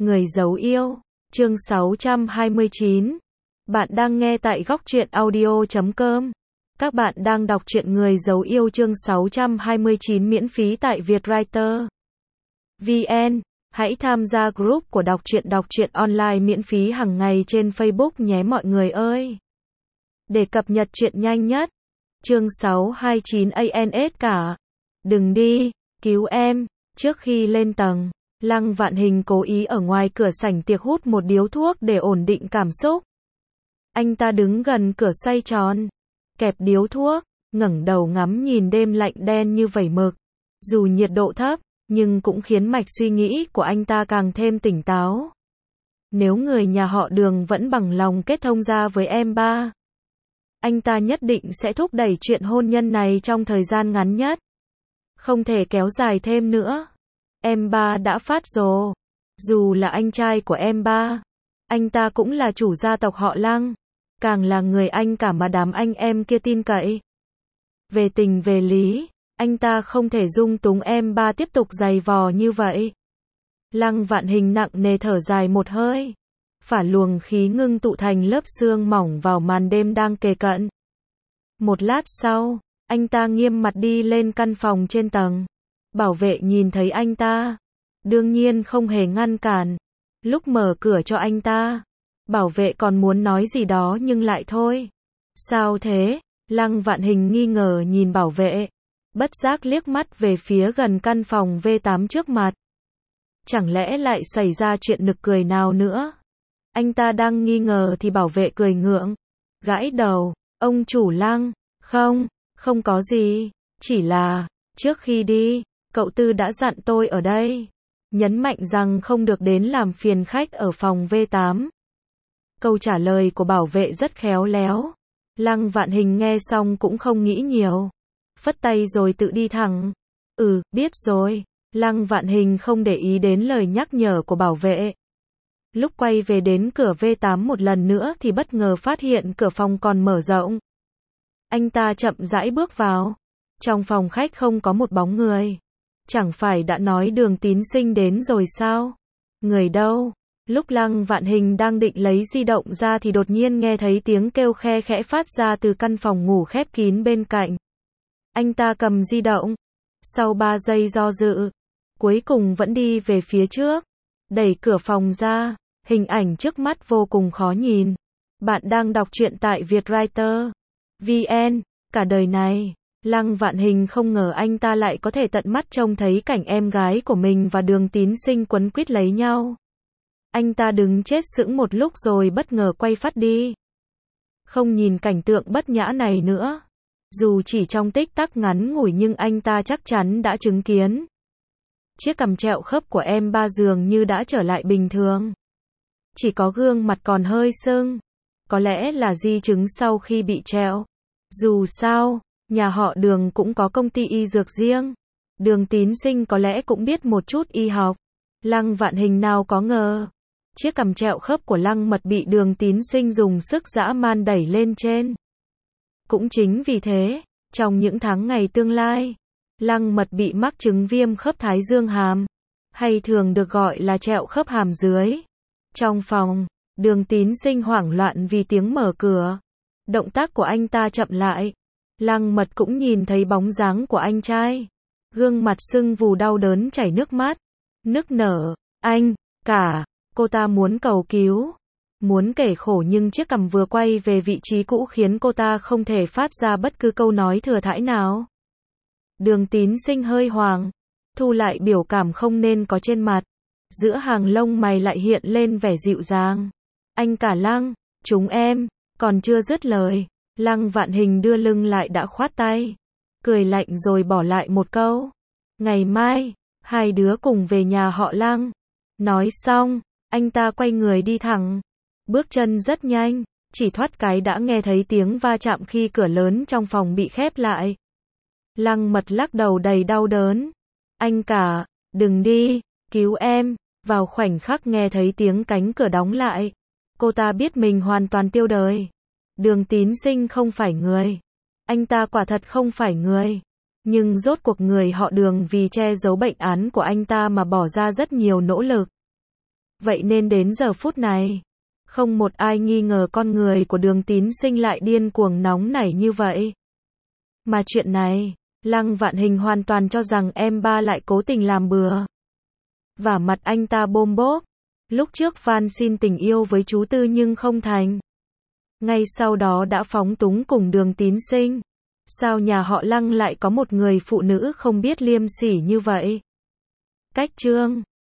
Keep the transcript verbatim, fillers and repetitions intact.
Người dấu yêu, chương sáu trăm hai mươi chín. Bạn đang nghe tại góc truyện audio chấm com. Các bạn đang đọc truyện Người dấu yêu chương sáu trăm hai mươi chín miễn phí tại Vietwriter vê en. Hãy tham gia group của đọc truyện đọc truyện online miễn phí hàng ngày trên Facebook nhé mọi người ơi. Để cập nhật truyện nhanh nhất. Chương sáu trăm hai mươi chín a en ét cả. Đừng đi, cứu em. Trước khi lên tầng, Lăng Vạn Hình cố ý ở ngoài cửa sảnh tiệc hút một điếu thuốc để ổn định cảm xúc. Anh ta đứng gần cửa xoay tròn, kẹp điếu thuốc, ngẩng đầu ngắm nhìn đêm lạnh đen như vẩy mực. Dù nhiệt độ thấp, nhưng cũng khiến mạch suy nghĩ của anh ta càng thêm tỉnh táo. Nếu người nhà họ Đường vẫn bằng lòng kết thông gia với em ba, anh ta nhất định sẽ thúc đẩy chuyện hôn nhân này trong thời gian ngắn nhất. Không thể kéo dài thêm nữa. Em ba đã phát rồ. Dù là anh trai của em ba, anh ta cũng là chủ gia tộc họ Lăng, càng là người anh cả mà đám anh em kia tin cậy. Về tình về lý, anh ta không thể dung túng em ba tiếp tục giày vò như vậy. Lăng Vạn Hình nặng nề thở dài một hơi, phả luồng khí ngưng tụ thành lớp sương mỏng vào màn đêm đang kề cận. Một lát sau, anh ta nghiêm mặt đi lên căn phòng trên tầng. Bảo vệ nhìn thấy anh ta, đương nhiên không hề ngăn cản. Lúc mở cửa cho anh ta, bảo vệ còn muốn nói gì đó nhưng lại thôi. Sao thế? Lăng Vạn Hình nghi ngờ nhìn bảo vệ, bất giác liếc mắt về phía gần căn phòng vê tám trước mặt. Chẳng lẽ lại xảy ra chuyện nực cười nào nữa? Anh ta đang nghi ngờ thì bảo vệ cười ngượng, gãi đầu, ông chủ Lăng, không, không có gì, chỉ là, trước khi đi, cậu Tư đã dặn tôi ở đây, nhấn mạnh rằng không được đến làm phiền khách ở phòng vê tám. Câu trả lời của bảo vệ rất khéo léo. Lăng Vạn Hình nghe xong cũng không nghĩ nhiều, phất tay rồi tự đi thẳng. Ừ, biết rồi. Lăng Vạn Hình không để ý đến lời nhắc nhở của bảo vệ. Lúc quay về đến cửa vê tám một lần nữa thì bất ngờ phát hiện cửa phòng còn mở rộng. Anh ta chậm rãi bước vào. Trong phòng khách không có một bóng người. Chẳng phải đã nói Đường Tín Sinh đến rồi sao? Người đâu? Lúc Lăng Vạn Hình đang định lấy di động ra thì đột nhiên nghe thấy tiếng kêu khe khẽ phát ra từ căn phòng ngủ khép kín bên cạnh. Anh ta cầm di động. Sau ba giây do dự, cuối cùng vẫn đi về phía trước. Đẩy cửa phòng ra, hình ảnh trước mắt vô cùng khó nhìn. Bạn đang đọc truyện tại Vietwriter vê en. Cả đời này, Lăng Vạn Hình không ngờ anh ta lại có thể tận mắt trông thấy cảnh em gái của mình và Đường Tín Sinh quấn quýt lấy nhau. Anh ta đứng chết sững một lúc rồi bất ngờ quay phát đi. Không nhìn cảnh tượng bất nhã này nữa. Dù chỉ trong tích tắc ngắn ngủi nhưng anh ta chắc chắn đã chứng kiến. Chiếc cằm trẹo khớp của em ba dường như đã trở lại bình thường. Chỉ có gương mặt còn hơi sưng. Có lẽ là di chứng sau khi bị trẹo. Dù sao, nhà họ Đường cũng có công ty y dược riêng. Đường Tín Sinh có lẽ cũng biết một chút y học. Lăng Vạn Hình nào có ngờ. Chiếc cằm trẹo khớp của Lăng Mật bị Đường Tín Sinh dùng sức dã man đẩy lên trên. Cũng chính vì thế, trong những tháng ngày tương lai, Lăng Mật bị mắc chứng viêm khớp thái dương hàm, hay thường được gọi là trẹo khớp hàm dưới. Trong phòng, Đường Tín Sinh hoảng loạn vì tiếng mở cửa. Động tác của anh ta chậm lại. Lăng Mật cũng nhìn thấy bóng dáng của anh trai. Gương mặt sưng vù đau đớn chảy nước mắt. Nức nở, anh, cả, cô ta muốn cầu cứu. Muốn kể khổ nhưng chiếc cằm vừa quay về vị trí cũ khiến cô ta không thể phát ra bất cứ câu nói thừa thãi nào. Đường Tín Sinh hơi hoảng, thu lại biểu cảm không nên có trên mặt. Giữa hàng lông mày lại hiện lên vẻ dịu dàng. Anh cả Lăng, chúng em, còn chưa dứt lời. Lăng Vạn Hình đưa lưng lại đã khoát tay. Cười lạnh rồi bỏ lại một câu. Ngày mai, hai đứa cùng về nhà họ Lăng. Nói xong, anh ta quay người đi thẳng. Bước chân rất nhanh, chỉ thoát cái đã nghe thấy tiếng va chạm khi cửa lớn trong phòng bị khép lại. Lăng Mật lắc đầu đầy đau đớn. Anh cả, đừng đi, cứu em. Vào khoảnh khắc nghe thấy tiếng cánh cửa đóng lại, cô ta biết mình hoàn toàn tiêu đời. Đường Tín Sinh không phải người. Anh ta quả thật không phải người. Nhưng rốt cuộc người họ Đường vì che giấu bệnh án của anh ta mà bỏ ra rất nhiều nỗ lực. Vậy nên đến giờ phút này, không một ai nghi ngờ con người của Đường Tín Sinh lại điên cuồng nóng nảy như vậy. Mà chuyện này, Lăng Vạn Hình hoàn toàn cho rằng em ba lại cố tình làm bừa. Vả mặt anh ta bôm bốp. Lúc trước van xin tình yêu với chú Tư nhưng không thành. Ngay sau đó đã phóng túng cùng Đường Tín Sinh. Sao nhà họ Lăng lại có một người phụ nữ không biết liêm sỉ như vậy? Cách chương